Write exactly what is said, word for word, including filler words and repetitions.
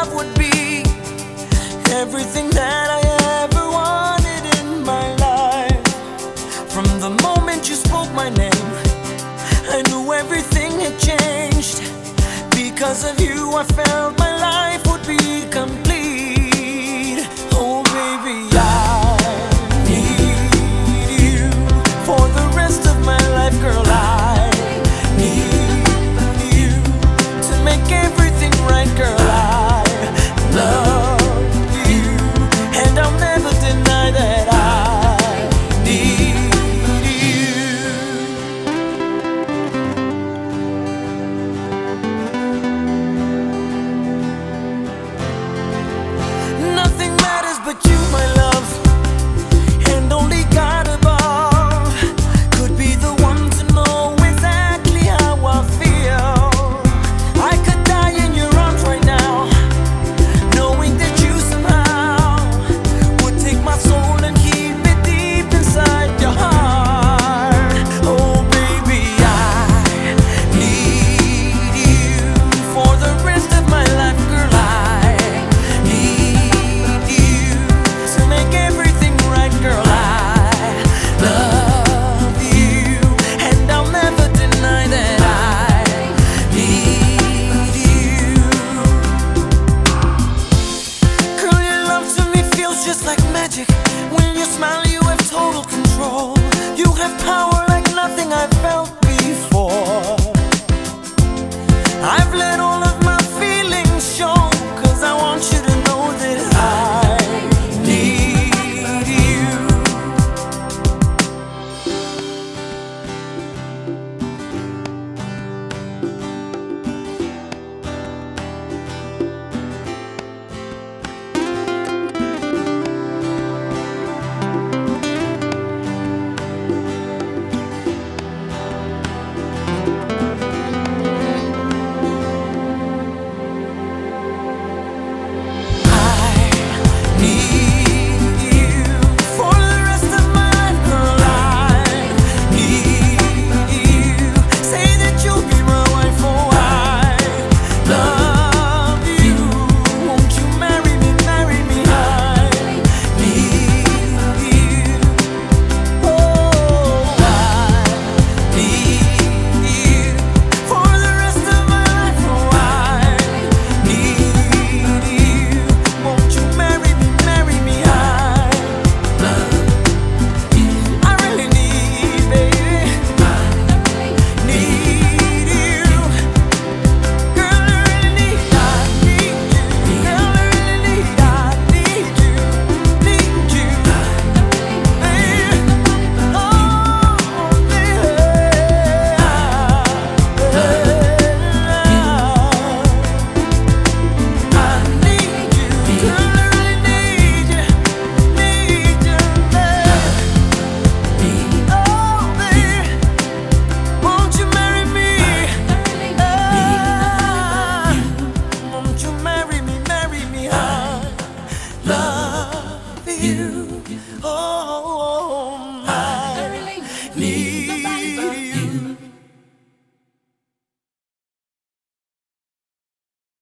love would be everything that I ever wanted in my life. From the moment you spoke my name, I knew everything had changed. Because of you, I felt my life would be complete. Oh baby, I need you for the rest of my life, girl. I need you to make everything right, girl. I love you, and I'll never deny that I need you. Nothing matters but you, my love, and only God above could be the one to know exactly how I feel. I could die in your arms right now, knowing that you somehow would take my soul and keep it deep inside your heart. Oh baby, I need you for the rest of my life, girl. I need you to make everything right, girl. I love you, and I'll never deny that I need you. Girl, your love to me feels just like magic. When you smile, you have total control. You have power like nothing I've felt before. I've let all of my feelings show, 'cause I want you to know that I need you. You, oh, I need